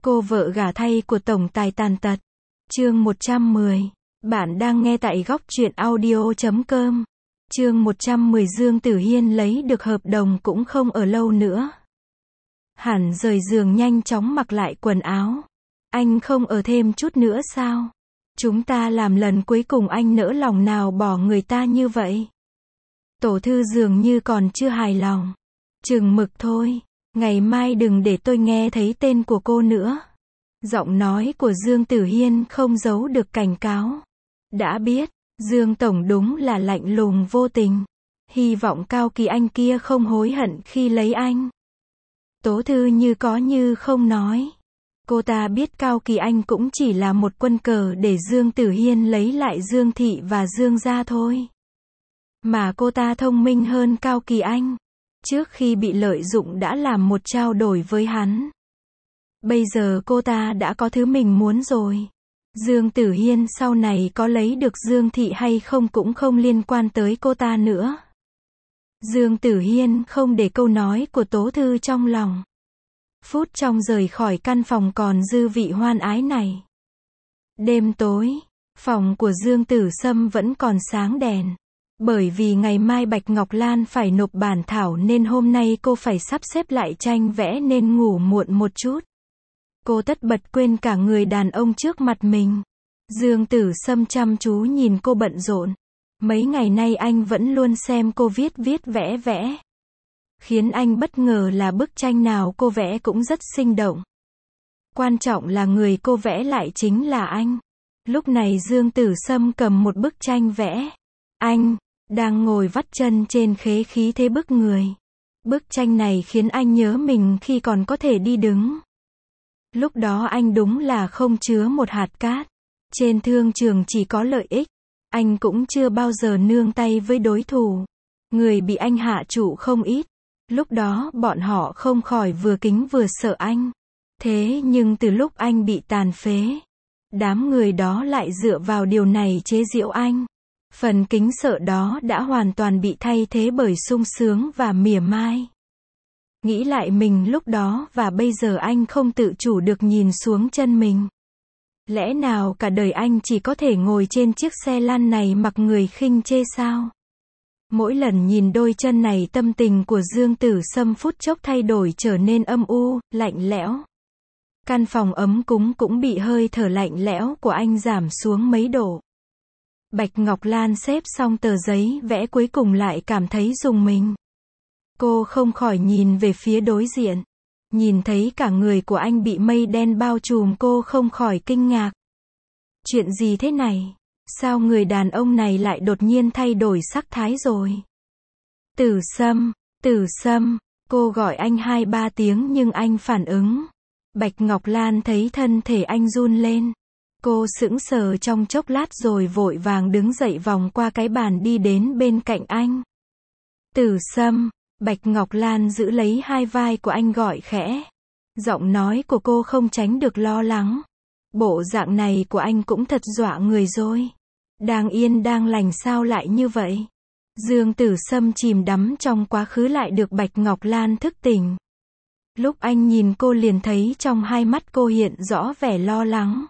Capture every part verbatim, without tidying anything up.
Cô vợ gả thay của tổng tài tàn tật. Chương một trăm mười. Bạn đang nghe tại góc truyện audio chấm com. Chương một trăm mười. Dương Tử Hiên lấy được hợp đồng cũng không ở lâu nữa. Hẳn rời giường nhanh chóng mặc lại quần áo. Anh không ở thêm chút nữa sao? Chúng ta làm lần cuối cùng anh nỡ lòng nào bỏ người ta như vậy? Tổ thư dường như còn chưa hài lòng. Chừng mực thôi. Ngày mai đừng để tôi nghe thấy tên của cô nữa. Giọng nói của Dương Tử Hiên không giấu được cảnh cáo. Đã biết, Dương Tổng đúng là lạnh lùng vô tình. Hy vọng Cao Kỳ Anh kia không hối hận khi lấy anh. Tố thư như có như không nói. Cô ta biết Cao Kỳ Anh cũng chỉ là một quân cờ để Dương Tử Hiên lấy lại Dương Thị và Dương gia thôi. Mà cô ta thông minh hơn Cao Kỳ Anh. Trước khi bị lợi dụng đã làm một trao đổi với hắn. Bây giờ cô ta đã có thứ mình muốn rồi. Dương Tử Hiên sau này có lấy được Dương Thị hay không cũng không liên quan tới cô ta nữa. Dương Tử Hiên không để câu nói của Tố Thư trong lòng. Phút trong rời khỏi căn phòng còn dư vị hoan ái này. Đêm tối, phòng của Dương Tử Sâm vẫn còn sáng đèn. Bởi vì ngày mai Bạch Ngọc Lan phải nộp bản thảo nên hôm nay cô phải sắp xếp lại tranh vẽ nên ngủ muộn một chút. Cô tất bật quên cả người đàn ông trước mặt mình. Dương Tử Sâm chăm chú nhìn cô bận rộn. Mấy ngày nay anh vẫn luôn xem cô viết viết vẽ vẽ. Khiến anh bất ngờ là bức tranh nào cô vẽ cũng rất sinh động. Quan trọng là người cô vẽ lại chính là anh. Lúc này Dương Tử Sâm cầm một bức tranh vẽ. Anh đang ngồi vắt chân trên khế khí thế bức người. Bức tranh này khiến anh nhớ mình khi còn có thể đi đứng. Lúc đó anh đúng là không chứa một hạt cát. Trên thương trường chỉ có lợi ích. Anh cũng chưa bao giờ nương tay với đối thủ. Người bị anh hạ trụ không ít. Lúc đó bọn họ không khỏi vừa kính vừa sợ anh. Thế nhưng từ lúc anh bị tàn phế, đám người đó lại dựa vào điều này chế giễu anh. Phần kính sợ đó đã hoàn toàn bị thay thế bởi sung sướng và mỉa mai. Nghĩ lại mình lúc đó và bây giờ anh không tự chủ được nhìn xuống chân mình. Lẽ nào cả đời anh chỉ có thể ngồi trên chiếc xe lăn này mặc người khinh chê sao? Mỗi lần nhìn đôi chân này tâm tình của Dương Tử Sâm phút chốc thay đổi trở nên âm u, lạnh lẽo. Căn phòng ấm cúng cũng bị hơi thở lạnh lẽo của anh giảm xuống mấy độ. Bạch Ngọc Lan xếp xong tờ giấy vẽ cuối cùng lại cảm thấy rùng mình. Cô không khỏi nhìn về phía đối diện. Nhìn thấy cả người của anh bị mây đen bao trùm cô không khỏi kinh ngạc. Chuyện gì thế này? Sao người đàn ông này lại đột nhiên thay đổi sắc thái rồi? Tử Sâm, Tử Sâm, cô gọi anh hai ba tiếng nhưng anh phản ứng. Bạch Ngọc Lan thấy thân thể anh run lên. Cô sững sờ trong chốc lát rồi vội vàng đứng dậy vòng qua cái bàn đi đến bên cạnh anh. Tử Sâm, Bạch Ngọc Lan giữ lấy hai vai của anh gọi khẽ. Giọng nói của cô không tránh được lo lắng. Bộ dạng này của anh cũng thật dọa người rồi. Đang yên đang lành sao lại như vậy? Dương Tử Sâm chìm đắm trong quá khứ lại được Bạch Ngọc Lan thức tỉnh. Lúc anh nhìn cô liền thấy trong hai mắt cô hiện rõ vẻ lo lắng.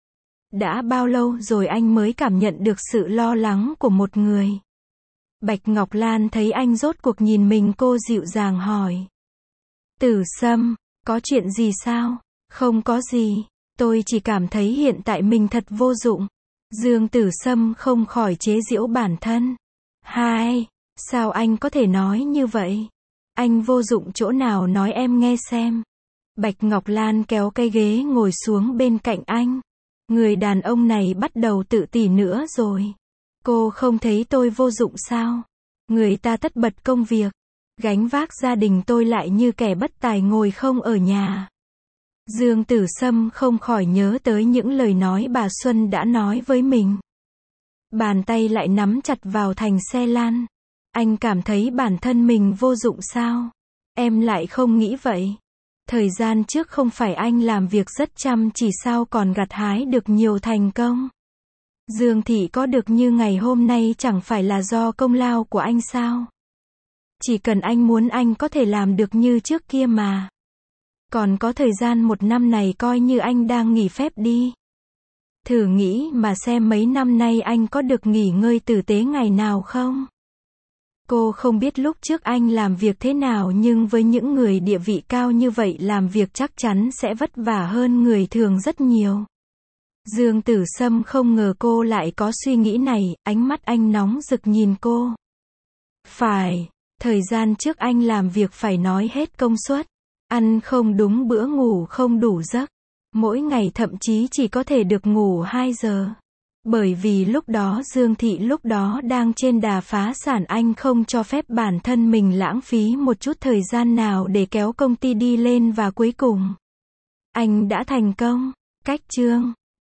Đã bao lâu rồi anh mới cảm nhận được sự lo lắng của một người? Bạch Ngọc Lan thấy anh rốt cuộc nhìn mình cô dịu dàng hỏi. Tử Sâm, có chuyện gì sao? Không có gì, tôi chỉ cảm thấy hiện tại mình thật vô dụng. Dương Tử Sâm không khỏi chế giễu bản thân. Hai, sao anh có thể nói như vậy? Anh vô dụng chỗ nào nói em nghe xem. Bạch Ngọc Lan kéo cái ghế ngồi xuống bên cạnh anh. Người đàn ông này bắt đầu tự tỉ nữa rồi. Cô không thấy tôi vô dụng sao? Người ta tất bật công việc. Gánh vác gia đình tôi lại như kẻ bất tài ngồi không ở nhà. Dương Tử Sâm không khỏi nhớ tới những lời nói bà Xuân đã nói với mình. Bàn tay lại nắm chặt vào thành xe lăn. Anh cảm thấy bản thân mình vô dụng sao? Em lại không nghĩ vậy. Thời gian trước không phải anh làm việc rất chăm chỉ sao còn gặt hái được nhiều thành công. Dương Thị có được như ngày hôm nay chẳng phải là do công lao của anh sao? Chỉ cần anh muốn anh có thể làm được như trước kia mà. Còn có thời gian một năm này coi như anh đang nghỉ phép đi. Thử nghĩ mà xem mấy năm nay anh có được nghỉ ngơi tử tế ngày nào không? Cô không biết lúc trước anh làm việc thế nào nhưng với những người địa vị cao như vậy làm việc chắc chắn sẽ vất vả hơn người thường rất nhiều. Dương Tử Sâm không ngờ cô lại có suy nghĩ này, ánh mắt anh nóng rực nhìn cô. Phải, thời gian trước anh làm việc phải nói hết công suất. Ăn không đúng bữa, ngủ không đủ giấc. Mỗi ngày thậm chí chỉ có thể được ngủ hai giờ. Bởi vì lúc đó Dương Thị lúc đó đang trên đà phá sản, anh không cho phép bản thân mình lãng phí một chút thời gian nào để kéo công ty đi lên và cuối cùng anh đã thành công. Cách chương